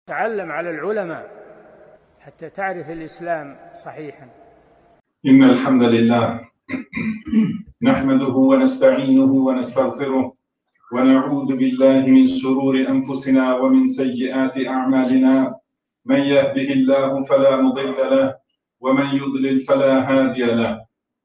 تعلم على العلماء حتى تعرف الإسلام صحيحا. إن الحمد لله نحمده ونستعينه ونستغفره ونعوذ بالله من شرور أنفسنا ومن سيئات أعمالنا. من يهده الله فلا مضل له ومن يضلل فلا هادي له،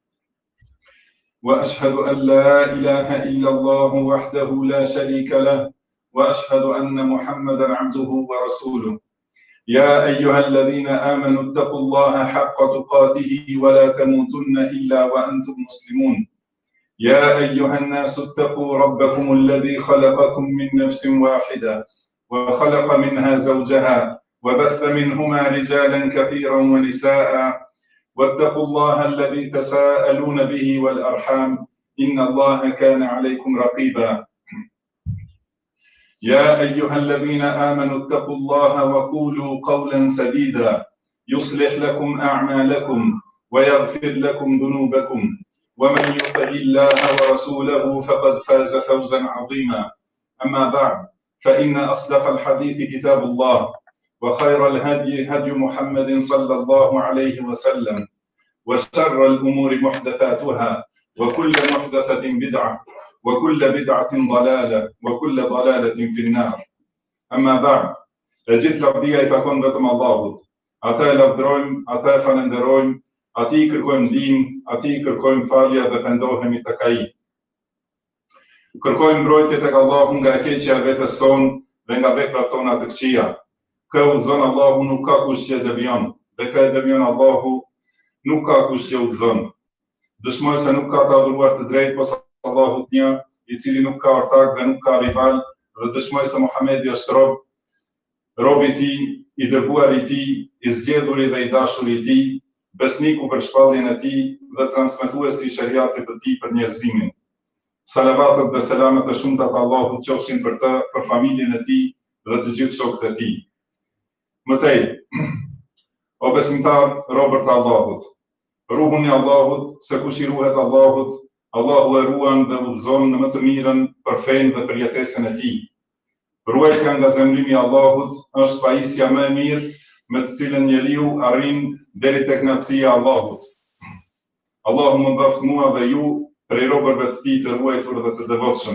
وأشهد أن لا إله إلا الله وحده لا شريك له، وأشهد أن محمدًا عبده ورسوله. يا أيها الذين آمنوا اتقوا الله حق تقاته ولا تموتن إلا وأنتم مسلمون. يا أيها الناس اتقوا ربكم الذي خلقكم من نفس واحدة وخلق منها زوجها وبث منهما رجالا كثيرا ونساء، واتقوا الله الذي تساءلون به والأرحام إن الله كان عليكم رقيبا. يا أيها الذين آمنوا اتقوا الله وقولوا قولا سديدا يصلح لكم أعمالكم ويغفر لكم ذنوبكم، ومن يطع الله ورسوله فقد فاز فوزا عظيما. أما بعد، فإن أصدق الحديث كتاب الله، وخير الهدي هدي محمد صلى الله عليه وسلم، وشر الأمور محدثاتها، وكل محدثة بدعة، وكل بدعة ضلالة، وكل ضلالة في النار. أما بعد، gjithë lavdia I takon vetëm Allahut. Ata e lavdrojmë, ata e falenderojmë, atij kërkojmë ndihmë, atij kërkojmë falje dhe pendohemi tek Ai. Kërkojmë mbrojtje tek Allahu nga e keqja e vetes sonë dhe nga veprat tona të këqija. Kë udhëzon Allahu nuk ka kush që devion, dhe kë e devion Allahu nuk ka kush që udhëzon. Dëshmoj se nuk ka të adhuruar të drejtë posa Allahut një, I cili nuk ka ortak dhe nuk ka rival, dhe dëshmoj se Muhamedi është rob I Tij, I dërguar I Tij, I zgjedhur dhe I dashur I Tij, besniku për shpalljen e Tij dhe transmetuesi I shariatit të Tij për njerëzimin. Salavatet dhe selamet e shumta të Allahut qofshin për të, për familjen e Tij dhe të gjithë shokët e Tij. Mëtej, o besimtar, robër të Allahut, ruhuni Allahut, se kush I ruhet Allahut, Allahu e ruan dhe udhëzon në më të mirën për fenë dhe për jetesën e Tij. Ruajtja nga zemrimi I Allahut është pajisja më e mirë me të cilën njeriu arrin deri tek kënaqësia e Allahut. Allahu më bëft mua dhe ju prej robërve të Tij të ruajtur dhe të devotshëm.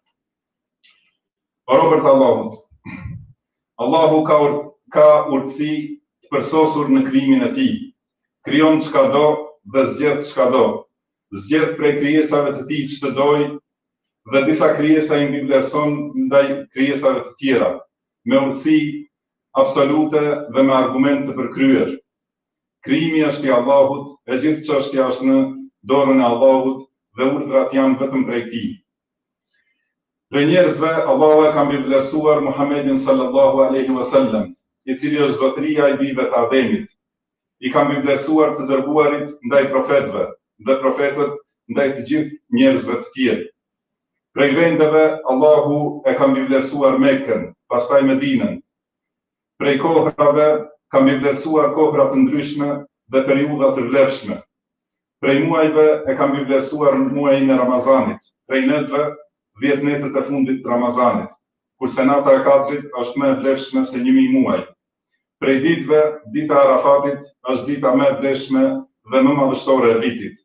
O robër të Allahut, Allahu ka urtësi të përsosur në krijimin e Tij. Krijon çka do dhe zgjedh çka do. Zgjedh prej krijesave të Tij ç'të doj, dhe disa krijesa I mbivlerëson ndaj krijesave të tjera, me urtësi absolute dhe me argument të përkryer. Krijimi është I Allahut, e gjithë çështja është në dorën e Allahut dhe urdhrat janë vetëm prej Tij. Prej njerëzve, Allahu e ka mbivlerësuar Muhamedin sallallahu alaihi wasallam, I cili është zotëria I bijve të Ademit. I ka mbivlerësuar të dërguarit ndaj profetëve dhe profetët ndaj të gjithë njerëzve të tjerë. Prej vendeve, Allahu e ka mbivlerësuar Mekën, pastaj Medinën. Prej kohrave, ka mbivlerësuar kohra të ndryshme dhe periudha të vlefshme. Prej muajve, e ka mbivlerësuar muajin e Ramazanit. Prej netëve, 10 netët e fundit të Ramazanit, kurse nata e 4 është më e vlefshme se 1000 muaj. Prej ditëve, dita e Arafatit është dita më e vlefshme dhe më madhështore e vitit.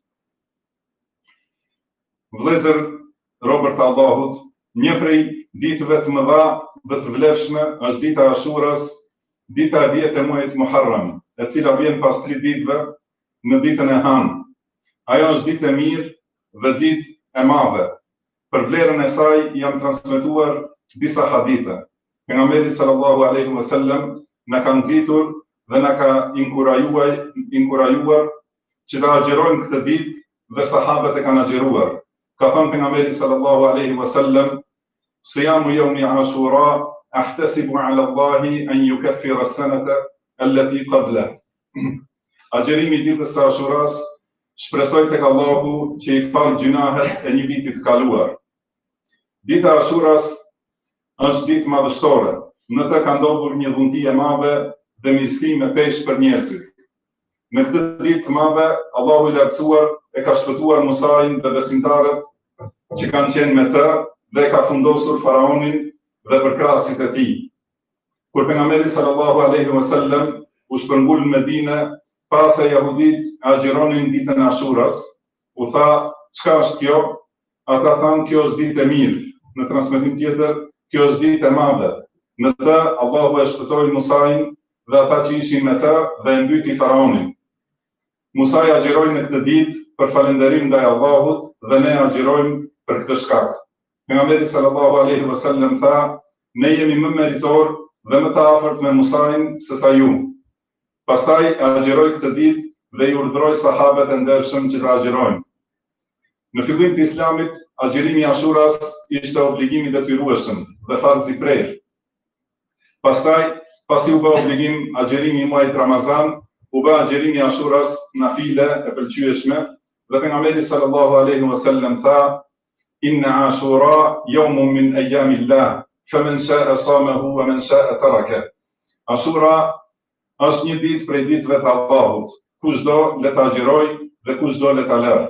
Vëllezër, robër të Allahut, një prej ditëve të mëdha dhe të vlefshme është dita e Ashuras, dita e 10 e muajit Muharram, e cila vjen pas 3 ditëve në ditën e Han. Ajo është ditë e mirë dhe ditë e madhe. Për vlerën e saj janë transmetuar disa hadithe. Pejgamberi sallallahu alaihi wasallam na ka nxitur dhe na ka inkurajuar që ta agjerojmë këtë ditë dhe sahabët e kanë agjeruar. Ka thënë pejgamberi sallallahu alaihi wasallam: "Siyamu yawmi Ashura ahtasibu ala Allahi an yukaffira as-sanata allati qablahu." Agjerimi I ditës së Ashuras shpresoj tek Allahu që I fal gjunahet e një viti të kaluar. Dita e Ashuras është ditë madhështore. Në të ka ndodhur një dhunti e madhe dhe mirësi me peshë për njerëzit. Në këtë ditë të madhe, Allahu I lartësuar e ka shpëtuar Musain dhe besimtarët që kanë qenë me të dhe e ka fundosur faraonin dhe përkrasit e tij. Kur pejgamberi sallallahu alaihi wasallam u shpërngul në Medinë, pa se jahudit agjeronin ditën e Ashuras, u tha, çka është kjo? Ata thanë, kjo është ditë e mirë. Në transmetim tjetër, kjo është ditë e madhe. Në të Allahu e shpëtoi Musain dhe ata që ishin me të dhe e mbyti faraonin. Musa agjeroi në këtë ditë për falënderim ndaj Allahut dhe ne agjerojmë për këtë shkak. Pejgamberi sallallahu alaihi wasallam tha, ne jemi më meritor dhe më të afërt me Musain se sa ju. Pastaj agjeroi këtë ditë dhe i urdhëroi sahabët e ndershëm që të agjerojnë. Në fillim të Islamit, agjerimi i Ashuras ishte obligim i detyrueshëm dhe farz i prerë. Pastaj, pasi u bë obligim agjerimi i muajit Ramazan, u bë agjerimi i Ashuras nafile e pëlqyeshme dhe pejgamberi sallallahu alaihi wasallam tha, inna Ashura yawmun min ayyamillah, faman sha'a samahu wa man sha'a taraka. Ashura është një ditë prej ditëve të Allahut, kushdo le ta agjerojë dhe kushdo le ta lërë.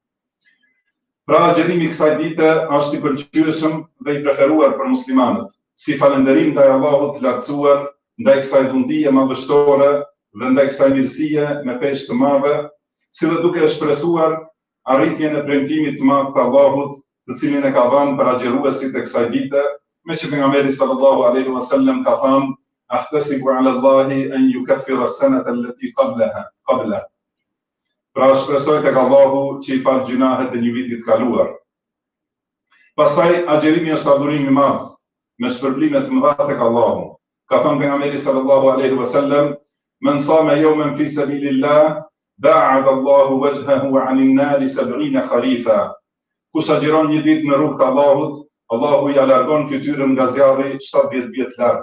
Pra agjerimi i kësaj dite është i pëlqyeshëm dhe i preferuar për muslimanët, si falënderim ndaj Allahut të lartësuar, ndaj kësaj dhuntie madhështore dhe ndaj kësaj mirësie me peshë të madhe, si dhe duke shpresuar arritjen e premtimit të madh të Allahut, të cilin e ka dhënë për agjeruesit e kësaj dite, me që pejgamberi sallallahu alaihi wasallam ka thënë, ahtasibu ala Allahi an yukaffira as-sanata allati qablaha. Pra shpresoj tek Allahu që i fal gjunahet e një viti të kaluar. Pastaj agjerimi është adhurim i madh, me shpërblime të mëdha tek Allahu. Ka thënë pejgamberi sallallahu alaihi wasallam, man sama yawman fi sabilillah, ba'ada Allahu wajhahu 'anil nari 70 kharifa. Kush agjeron një ditë në rrugt të Allahut, Allahu ja largon fytyrën nga zjarri 70 vjet larg.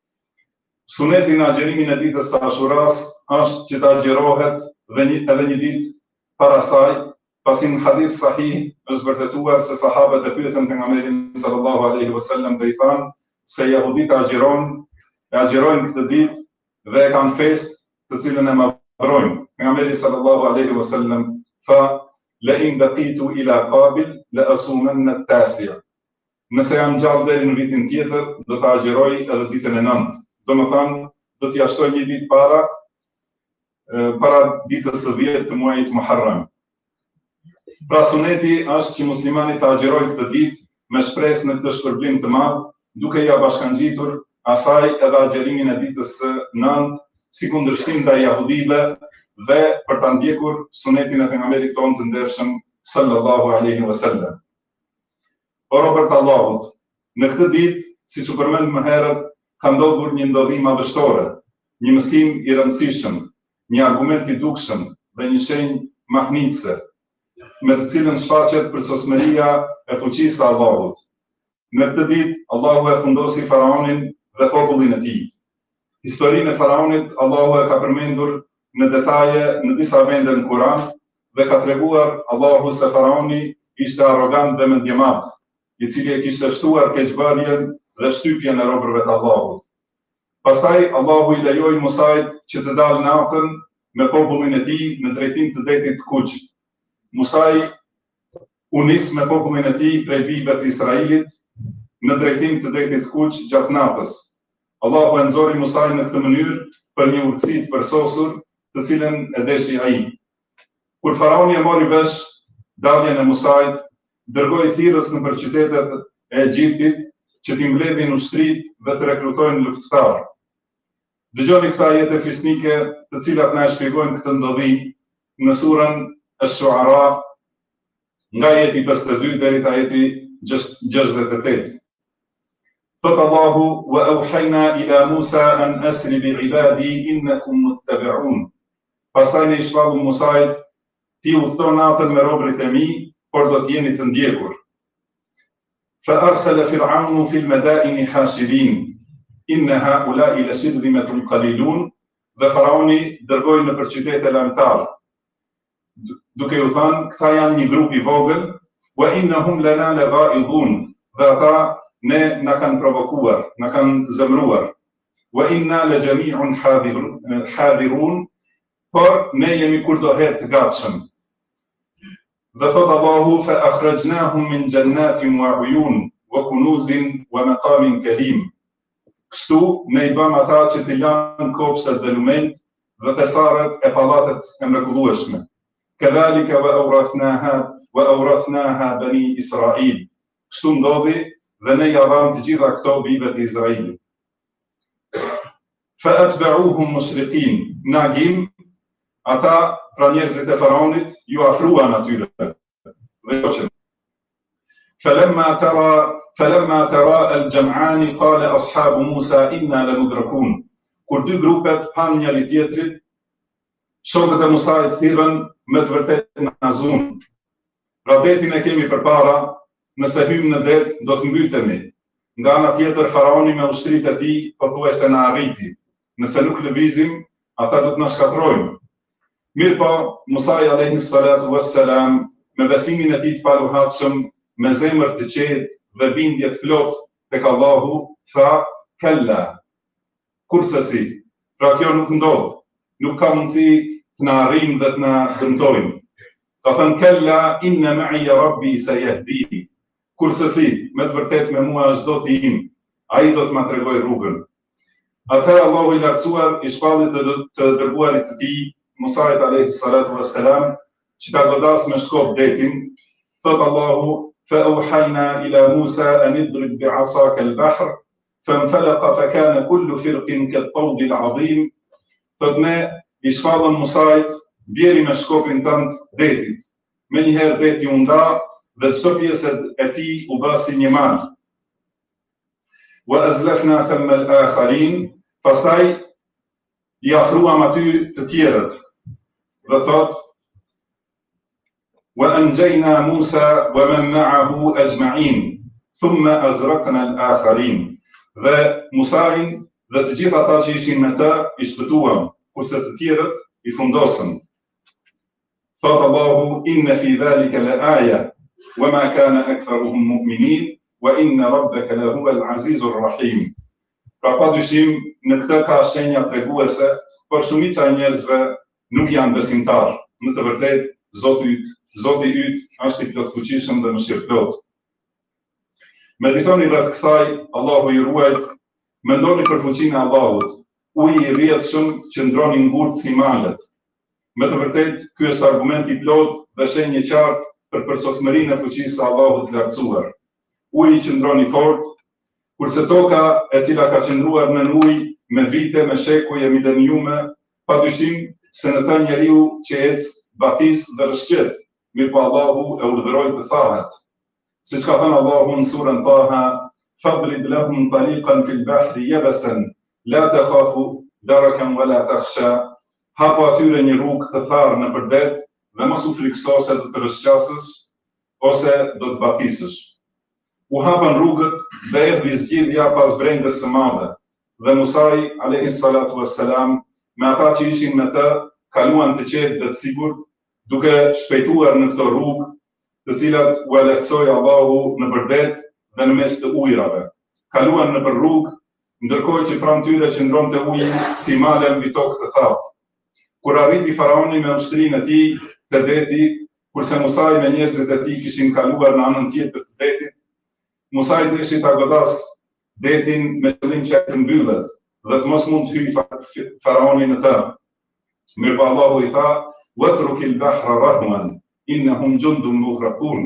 Suneti në agjerimin e ditës së Ashuras është që të agjerohet edhe një ditë para saj, pasi në hadith sahih është vërtetuar se sahabët e pyetën pejgamberin sallallahu alaihi wasallam dhe i thanë se jehudit agjerojnë këtë ditë dhe e kanë festë të cilën e madhrojnë. Pejgamberi sallallahu alaihi wasallam tha, la in baqitu ila qabil la asumanna at-tasi'a. Nëse jam gjallë deri në vitin tjetër, do të agjeroj edhe ditën e 9. Domethënë, do t'i jashtoj një ditë para ditës së 10 të muajit Muharram. Pra suneti është që muslimani të agjerojë këtë ditë me shpresë në këtë shpërblim të madh, duke ia bashkangjitur asaj edhe agjerimin e ditës së 9, si kundërshtim ndaj jahudive dhe për ta ndjekur sunetin e pejgamberit tonë të ndershëm sallallahu alaihi wasallam. O robërt Allahut, në këtë ditë, siç u përmend më herët, ka ndodhur një ndodhim madhështore, një mësim i rëndësishëm, një argument i dukshëm dhe një shenjë mahnitëse, me të cilën shfaqet përsosmëria e fuqisë së Allahut. Në këtë ditë, Allahu e fundosi faraonin dhe popullin e tij. Historinë e faraonit Allahu e ka përmendur në detaje në disa vende në Kur'an dhe ka treguar Allahu se faraoni ishte arrogant dhe mendjemadh, i cili e kishte shtuar keqbërjen dhe shtypjen e robërve të Allahut. Pastaj Allahu i lejoi Musait që të dalë natën me popullin e tij në drejtim të detit të Kuq. Musai u nis me popullin e tij prej bijve të Israilit në drejtim të detit të Kuq gjatë natës. Allahu e nxori Musain në këtë mënyrë për një urtësi të përsosur, të cilën e deshi ai. Kur faraoni e mori vesh daljen e Musait, dërgoi thirrës nëpër qytetet e Egjiptit që t'i mbledhin ushtrit dhe të rekrutojnë luftëtar. Dëgjoni këta ajete fisnike të cilat na e shpjegojnë këtë ndodhi në surën Ash-Shu'ara, nga ajeti 52 deri te ajeti 68. Thot Allahu, wa auhayna ila Musa an asri bi ibadi innakum muttabi'un. Pastaj ne i shpallëm Musait, ti udhëto natën me robërit e mi, por do të jeni të ndjekur. Fa arsala Fir'aunu fil madaini hashidin, inna haula'i lashirzimatun qalilun. Dhe faraoni dërgoi nëpër qytete lajmtar, duke u thënë, këta janë një grup i vogël, wa innahum lana laghaidhun, dhe ata ne na kanë provokuar, na kanë zemruar. Wa inna la jami'un hadirun, por ne jemi kurdoher të gatshëm. Dhe thot Allahu, fa akhrajnahum min jannatin wa uyun wa kunuzin wa maqamin karim. Kështu ne I bëm ata që t'i lanë kopshtet dhe lumenjt dhe thesaret e pallatet e mrekullueshme. Kadhalika wa awrathnaha bani Israil. Kështu ndodhi dhe ne ja dham të gjitha këto bijve të Izraelit. Fa atba'uhum mushriqin. Nagim, ata pra njerëzit e faraonit ju afruan atyre. فلما ترى الجمعان قال أصحاب موسى إنا لمدركون. Kur dy grupet pan njëri tjetrit, shokët e Musait thirrën me të vërtetë na zunë. Pra detin e kemi përpara, nëse hymë në det do të mbytemi. Nga ana tjetër faraoni me ushtritë e tij pothuajse na arriti. Nëse nuk lëvizim, ata do të na shkatrojnë. Mirpo Musa alayhi salatu wassalam me besimin e tij të paluhatshëm, me zemër të qetë dhe bindje të plot tek Allahu, tha kalla. Kurse si, pra kjo nuk ndodh, nuk ka mundësi të na arrijnë dhe të na dëmtojnë. Ka thënë kalla inna ma'iya rabbi sayahdini. Kurse si, me të vërtetë me mua është Zoti im, ai do të ma tregojë rrugën. Atëherë Allahu I lartësuar I shpalli të dërguarit të tij, Musait alayhi salatu wassalam, që ka godas me shkop detin, thot Allahu فأوحينا إلى موسى أن اضرب بعصاك البحر فانفلق فكان كل فرق كالطود العظيم. Thot ne I shpallëm Musait, bjeri me shkopin tënd detit. Me njëherë deti u nda dhe çdo pjesë e tij u bë si një mal. Wa azlafna thamma al-akharin. Pastaj I afruam aty të tjerët. Dhe thot وأنجينا موسى ومن معه أجمعين ثم أغرقنا الآخرين. Dhe Musain dhe të gjithë ata që ishin me të I shpëtuam, kurse të tjerët I fundosëm. Thot Allahu inna fi dhalika la'aya wama kana aktharuhum mu'minin wa inna rabbaka lahuwal azizur rahim. Pra padyshim në këtë ka shenja treguese, por shumica e njerëzve nuk janë besimtarë. Në të vërtetë Zoti yt është I plotfuqishëm dhe mëshirëplot. Meditoni rreth kësaj, Allahu ju ruajt, mendoni për fuqinë e Allahut, uji I rrjedhshëm që ndroni ngurt si malet. Me të vërtetë, ky është argument I plot dhe shenjë qartë për përsosmërinë e fuqisë së Allahut të lartësuar. Uji që ndroni fort, kurse toka e cila ka qëndruar në ujë me vite, me shekuj e mileniume, padyshim se në të njeriu që ecë batis dhe rëshqet, mirë po Allahu e urdhëroi të thahet. Siç ka thënë Allahu në surën Taha, fadrib lahum tariqan fil bahri yabasan, la takhafu darakan wala takhsha. Hapo atyre një rrugë të tharë në përdet dhe mos u frikso se do të rëshqasësh ose do të batisësh. U hapën rrugët dhe erdhi zgjidhja pas brengës së madhe. Dhe Musai alayhi salatu wassalam me ata që ishin me të kaluan të qetë dhe të sigurt, duke shpejtuar në këto rrugë, të cilat u lehtësoi Allahu në përdet dhe në mes të ujrave. Kaluan në për rrugë, ndërkohë që pranë tyre qëndronte uji si male mbi tokë të thatë. Kur arriti faraoni me ushtrinë e tij te deti, kurse Musai me njerëzit e tij kishin kaluar në anën tjetër të detit, Musai deshi ta godas detin me qëllim që të mbyllet dhe të mos mund të hyjë faraoni në të. Mirpo Allahu I tha watrukil bahra rahwan innahum jundun mughraqun.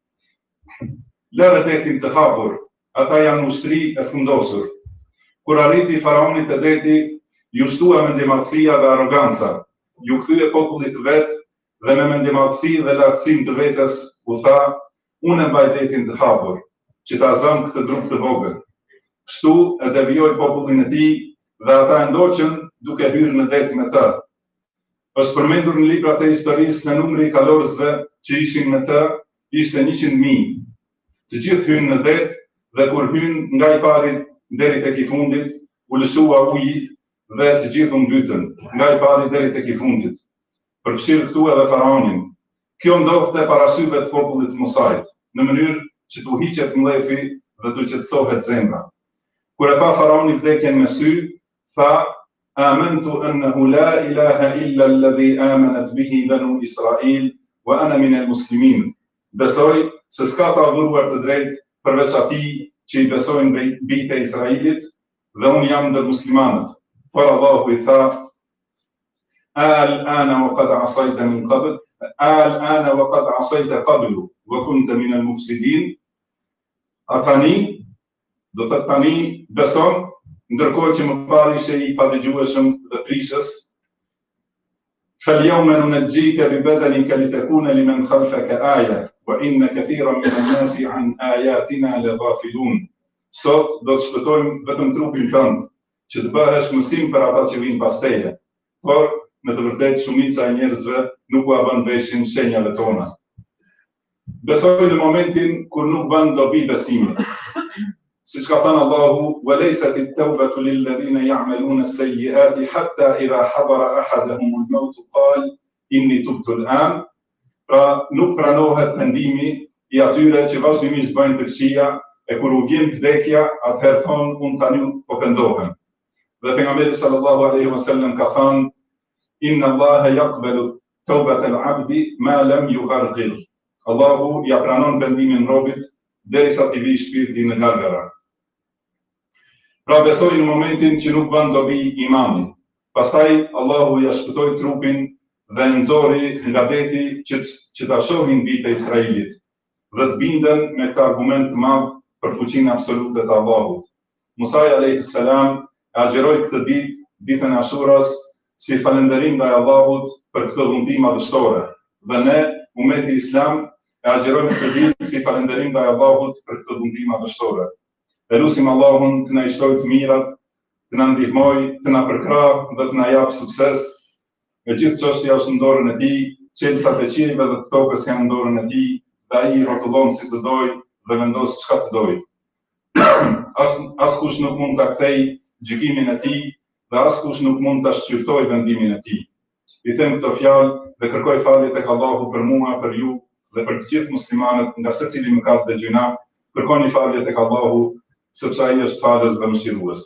Lëre detin të hapur, ata janë ushtri e fundosur. Kur arriti faraoni te deti, ju shtua mendjemadhësia dhe arroganca, ju kthye popullit vet dhe me mendjemadhësi dhe lartësim të vetes u tha, unë e mbaj detin të hapur, që ta zëm këtë grup të vogël. Kështu e devijoi popullin e tij dhe ata e ndoqën duke hyrë në det me të. Është përmendur në librat e historisë se numri I kalorësve që ishin me të ishte 100.000. Të gjithë hynë në det dhe kur hynë nga I pari deri tek I fundit, u lëshua uji dhe të gjithë u mbytën, nga I pari deri tek I fundit. Përfshirë këtu edhe faraonin. Kjo ndodhte para syve të popullit të Musait, në mënyrë që t'u hiqet mlefi dhe t'u qetësohet zemra. Kur e pa faraoni vdekjen me sy, tha: "Amantu annahu la ilaha illa alladhi amanat bihi banu Israil wa ana min al-muslimin." Besoj se s'ka të adhuruar të drejtë përveç atij që I besojnë bijtë e Israilit dhe unë jam ndër muslimanët. Por Allahu i tha: Al-ana wa qad asayta min qabl, al-ana wa qad asayta qablu wa kunta min al-mufsidin. A tani, do thot tani beson, ndërkohë që më parë ishe i padëgjueshëm dhe prishës. فاليوم ننجيك ببدنك لتكون لمن خلفك آية وإن كثيرا من الناس عن آياتنا لغافلون. Sot do të shpëtojmë vetëm trupin tënd, që të bëhesh mësim për ata që vinë pas teje. Por në të vërtetë shumica e njerëzve nuk u vën veshin shenjave tona. Besoj në momentin kur nuk bën dobi besimit. Siç ka thënë Allahu: "Walaysat at-tawbatu lil-ladhina ya'maluna as-sayyi'ati hatta idha hadara ahaduhum al-maut qala inni tubtu al-an." Pra nuk pranohet mendimi i atyre që vazhdimisht bëjnë të këqija, e kur u vjen vdekja, atëherë thonë: unë tani po pendohem. Dhe pejgamberi sallallahu alaihi wasallam ka thënë: "Inna Allaha yaqbalu tawbata al-'abdi ma lam yugharqil." Allahu ja pranon pendimin robit derisa t'i vijë shpirti në gargara. Pra besoj në momentin që nuk bën dobi imani. Pastaj Allahu ja shpëtoi trupin dhe nxori nga deti që ta shohin bijtë e Israilit dhe të binden me këtë argument të madh për fuqinë absolute të Allahut. Musa alayhis salam agjeroi këtë ditë, ditën e Ashuras, si falënderim ndaj Allahut për këtë dhuntim madhështore. Dhe ne, ummeti Islam, e agjerojmë këtë ditë si falënderim ndaj Allahut për këtë dhuntim madhështore. E lutim Allahun të na shtojë të mirat, të na ndihmojë, të na përkrahë dhe të na japë sukses. E gjithë çështja është në dorën e Tij, çelësat e qiejve dhe të tokës janë në dorën e Tij, dhe Ai rrotullon si të dojë dhe vendos çka të dojë. Askush nuk mund ta kthejë gjykimin e Tij dhe askush nuk mund ta shqyrtojë vendimin e Tij. I them këto fjalë dhe kërkoj falje tek Allahu për mua, për ju dhe për të gjithë muslimanët nga secili mëkat dhe gjuna. Kërkoni falje tek Allahu, sepse Ai është falës dhe mëshirues.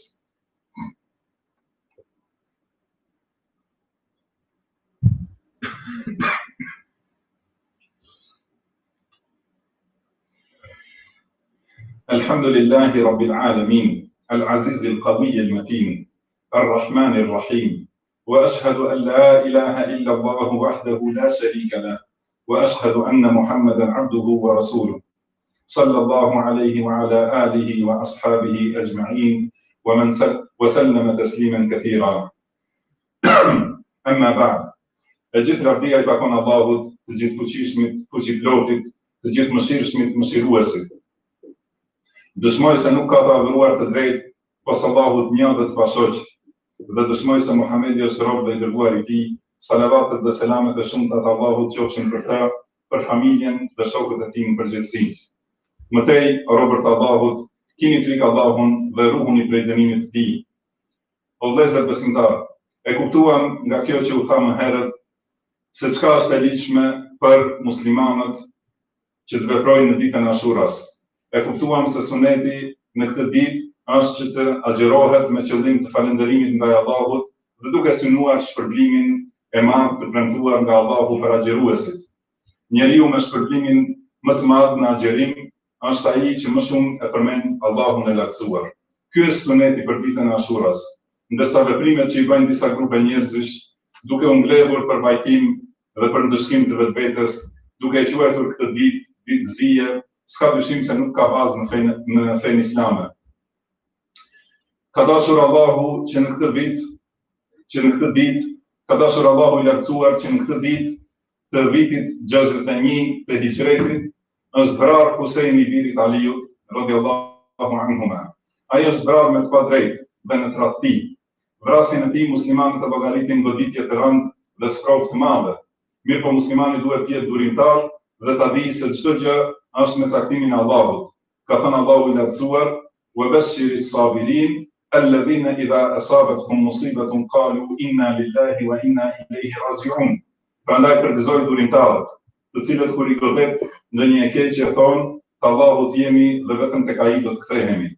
Alhamdulillahi Rabbil Alamin, Al-Aziz Al-Qawi Al-Matin, Ar-Rahman Ar-Rahim, wa ashhadu an la ilaha illa Allah wahdahu la sharika lah, wa ashhadu anna Muhammadan abduhu wa rasuluh. Sallallahu alayhi wa ala alihi wa ashabihi ajma'in, wa sallama tasliman kathira. Amma ba'd. E gjithë lavdia I takon Allahut, të gjithë fuqishmit, fuqiplotit, të gjithë mëshirshmit, mëshiruesit. Dëshmoj se nuk ka të adhuruar të drejtë pas Allahut një dhe të pashoq, dhe dëshmoj se Muhamedi është rob dhe I dërguar I Tij. Salavatet dhe selamet e shumta të Allahut qofshin për të, për familjen dhe shokët e tij në përgjithësi. Mëtej, robërt të Allahut, kini frikë Allahun dhe ruhuni prej dënimit të Tij. O vëllezër besimtar, e kuptuam nga kjo që u tha më herët se çka është e ligjshme për muslimanët që të veprojnë në ditën e Ashuras. E kuptuam se suneti në këtë ditë është që të agjerohet me qëllim të falënderimit ndaj Allahut dhe duke synuar shpërblimin e madh të premtuar nga Allahu për agjeruesit. Njeriu me shpërblimin më të madh në agjerim është ai që më shumë e përmend Allahun e lartësuar. Ky është suneti për ditën e Ashuras, ndërsa veprimet që I bëjnë disa grupe njerëzish, duke u mbledhur për vajtim dhe për ndëshkim të vetvetes, duke e quajtur këtë ditë zije, s'ka dyshim se nuk ka bazë në fenë islame. Ka dashur Allahu që në këtë ditë, ka dashur Allahu I lartësuar që në këtë ditë të vitit 61 të hijretit është vrarë Huseini birit Aliut, radhiyallahu anhuma. Ai është vrarë me të padrejtë dhe në tradhti. Vrasjen e tij muslimanët e llogaritin goditje të rëndë dhe skrovë të madhe. Mirë po muslimani duhet të jetë durimtar dhe ta di se çdo gjë është me caktimin e Allahut. Ka thënë Allahu I lartësuar: "Wa bashiris sabirin alladhina idha asabatuhum musibatun qalu inna lillahi wa inna ilayhi raji'un." Prandaj përgëzoj durimtarët, të cilët kur I godet ndonjë e keqe thonë: "Te Allahu jemi dhe vetëm tek Ai do të kthehemi."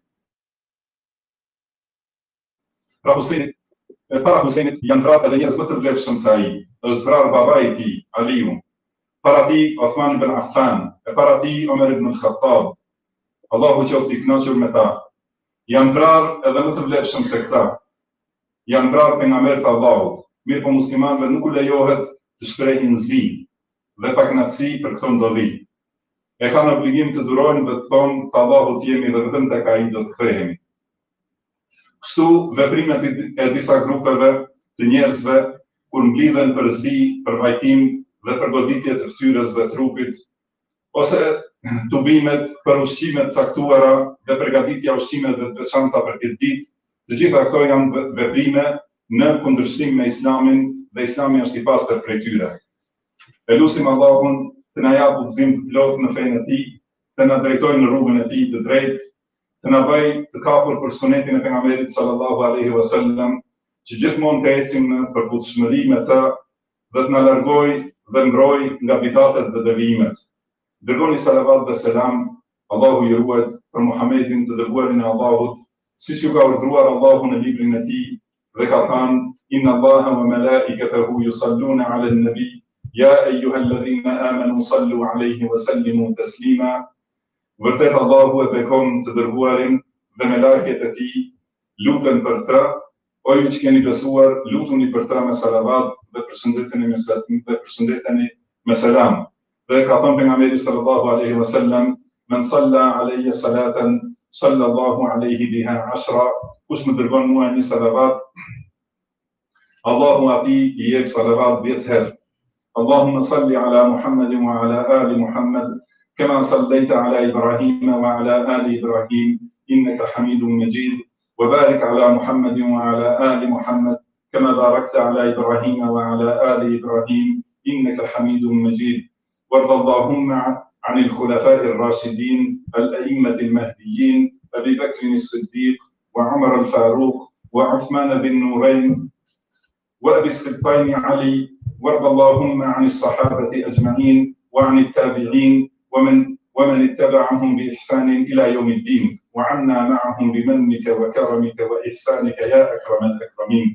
Para Huseinit janë vrarë edhe njerëz më të vlefshëm se ai. Është vrarë babai I tij, Aliu. Para tij Uthman ibn Affan, e para tij Omer ibn al-Khattab. Allahu qoftë I kënaqur me ta. janë vrarë edhe më të vlefshëm se këta. Janë vrarë pejgamberët e Allahut. Mirë po muslimanëve nuk u lejohet të shprehin zi dhe pakënaqësi për këto ndodhi. E kanë obligim të durojnë dhe të thonë të Allahut jemi dhe vetëm tek ai do të kthehemi. Kështu veprimet e disa grupeve të njerëzve kur mblidhen për zi, për vajtim dhe për goditje të fytyrës dhe trupit, ose tubimet për ushqimet caktuara dhe përgatitja ushqimeve të veçanta për këtë ditë, të gjitha këto janë veprime në kundërshtim me Islamin dhe Islami është i pastër prej tyre. E lutim Allahun të na japë udhëzim të plotë në fenë e tij, të na drejtojë në rrugën e tij të drejtë, të na bëjë të kapur për sunetin e pejgamberit sallallahu alaihi wasallam, që gjithmonë të ecim në përputhshmëri me të dhe të na largojë dhe mbrojë nga bidatet dhe devijimet. Dërgoni salavat dhe selam, Allahu ju ruaj për Muhamedit të dërguarin e Allahut, siç ju ka urdhëruar Allahu në librin e tij dhe ka thënë: Inna Allaha wa malaikatahu yusalluna 'alan nabi ya ayyuhalladhina amanu sallu 'alayhi wa sallimu taslima. Vërtet Allahu e bekon të dërguarin dhe melekët e tij luten për të, o ju që keni besuar, lutuni për të me salavat dhe përshëndeteni me selam. Dhe ka thënë pejgamberi sallallahu alaihi wasallam: Men salla alayya salatan sallallahu alaihi biha 10. Kush më dërgon mua një salavat, Allahu atij i jep salavat 10 herë. Allahumma salli ala Muhammadin wa ala ali Muhammad kama sallaita ala Ibrahim wa ala ali Ibrahim innaka Hamidum Majid. وبارك على محمد وعلى آل محمد كما باركت على إبراهيم وعلى آل إبراهيم إنك حميد مجيد. وارض اللهم عن الخلفاء الراشدين الأئمة المهديين أبي بكر الصديق وعمر الفاروق وعثمان ذي النورين وأبي السبطين علي. وارض اللهم عن الصحابة أجمعين وعن التابعين ومن اتبعهم بإحسان إلى يوم الدين وعنا معهم بمنك وكرمك وإحسانك يا أكرم الأكرمين.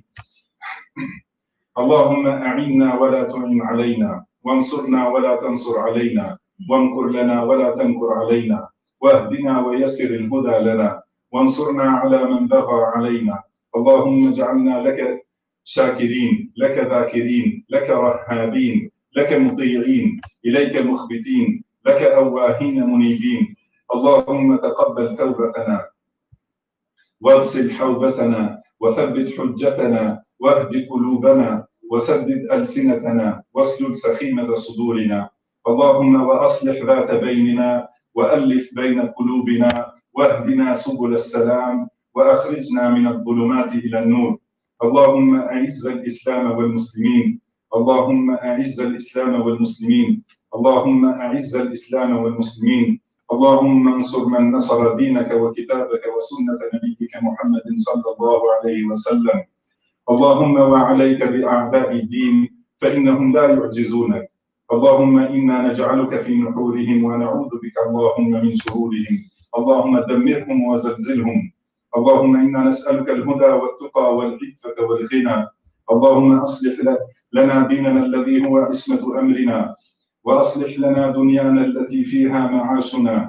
اللهم أعنا ولا تعن علينا، وانصرنا ولا تنصر علينا، وامكر لنا ولا تمكر علينا، واهدنا ويسر الهدى لنا، وانصرنا على من بغى علينا. اللهم اجعلنا لك شاكرين، لك ذاكرين، لك رهابين، لك مطيعين، إليك مخبتين، لك أواهين منيبين. اللهم تقبل توبتنا واغسل حوبتنا وثبت حجتنا واهد قلوبنا وسدد ألسنتنا واسلل سخيمة صدورنا. اللهم وأصلح ذات بيننا وألف بين قلوبنا واهدنا سبل السلام وأخرجنا من الظلمات إلى النور. اللهم أعز الإسلام والمسلمين. اللهم أعز الإسلام والمسلمين. اللهم أعز الإسلام والمسلمين. اللهم انصر من نصر دينك وكتابك وسنة نبيك محمد صلى الله عليه وسلم. اللهم وعليك بأعداء الدين فإنهم لا يعجزونك. اللهم إنا نجعلك في نحورهم ونعوذ بك اللهم من شرورهم. اللهم دمرهم وزلزلهم. اللهم إنا نسألك الهدى والتقى والعفة والغنى. اللهم أصلح لنا ديننا الذي هو عصمة أمرنا، وأصلح لنا دنيانا التي فيها معاشنا،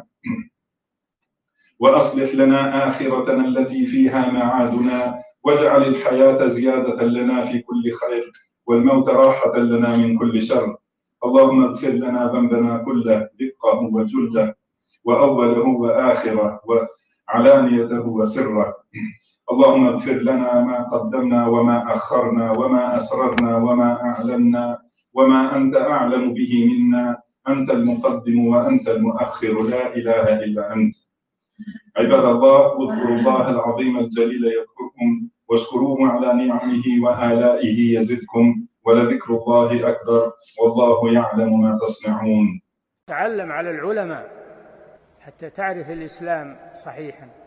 وأصلح لنا آخرتنا التي فيها معادنا، واجعل الحياة زيادة لنا في كل خير والموت راحة لنا من كل شر. اللهم اغفر لنا ذنبنا كله، دقه وجله وأوله وآخره وعلانيته وسره. اللهم اغفر لنا ما قدمنا وما أخرنا وما أسررنا وما أعلنا وما أنت أعلم به منا. أنت المقدم وأنت المؤخر، لا إله إلا أنت. عباد الله، اذكروا الله العظيم الجليل يذكركم واشكروه على نعمه وآلائه يزدكم ولذكر الله أكبر والله يعلم ما تصنعون. تعلم على العلماء حتى تعرف الإسلام صحيحا.